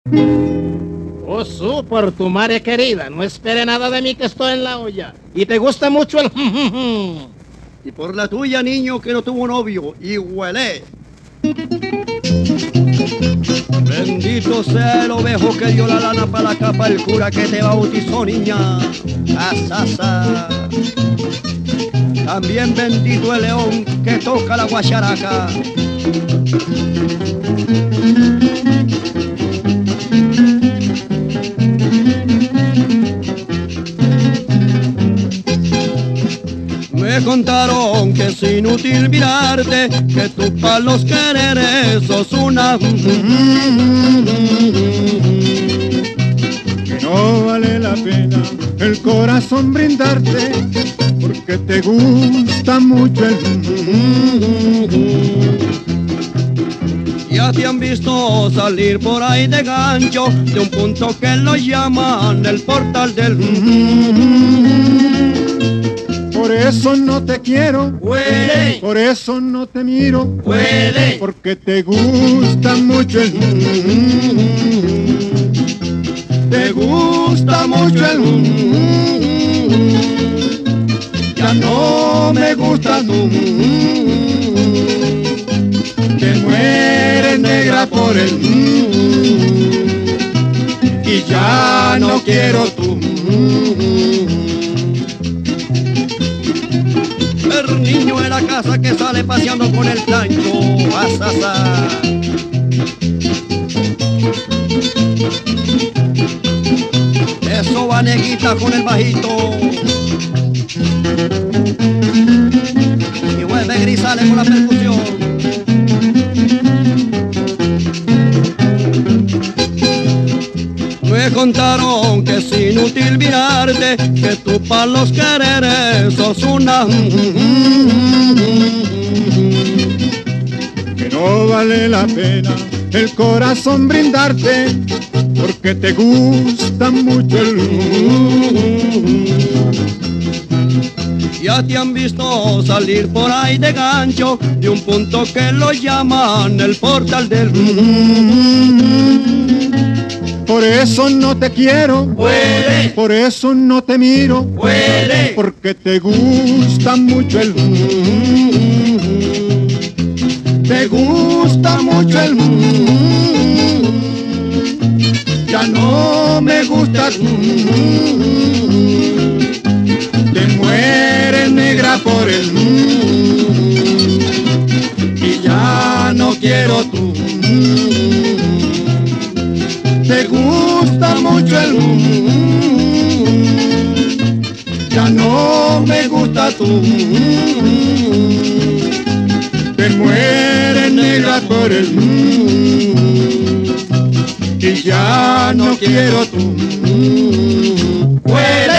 Oh, por tu madre querida, no espere nada de mí que estoy en la olla. ¿Y te gusta mucho el Y por la tuya, niño, que no tuvo novio y huele. Bendito sea el ovejo que dio la lana para la capa, el cura que te bautizó, niña. Asasa. También bendito el león que toca la guacharaca. Me contaron que es inútil mirarte, que tú pa' los quereres sos una... Que no vale la pena el corazón brindarte, porque te gusta mucho el... Ya te han visto salir por ahí de gancho, de un punto que lo llaman el portal del... Por eso no te quiero, Huele. Por eso no te miro, Huele. Porque te gusta mucho el... Te gusta mucho el... Ya no me gusta tú. Te mueres negra por el... Y ya no quiero tú. El niño en la casa que sale paseando con el plancho. Asasa. Eso va neguita con el bajito. Y vuelve Grisales con la percusión. Me contaron que es inútil mirarte, que tú pa' los quereres sos una... Que no vale la pena el corazón brindarte, porque te gusta mucho el... Ya te han visto salir por ahí de gancho, de un punto que lo llaman el portal del... Por eso no te quiero, Huele. Por eso no te miro, Huele. Porque te gusta mucho el... Te gusta mucho el... Ya no me gusta tú. Te mueres negra por el... Y ya no quiero tú. Te gusta mucho el... Ya no me gusta tú. Te mueres negra por el... Y ya no quiero tú. Fuera.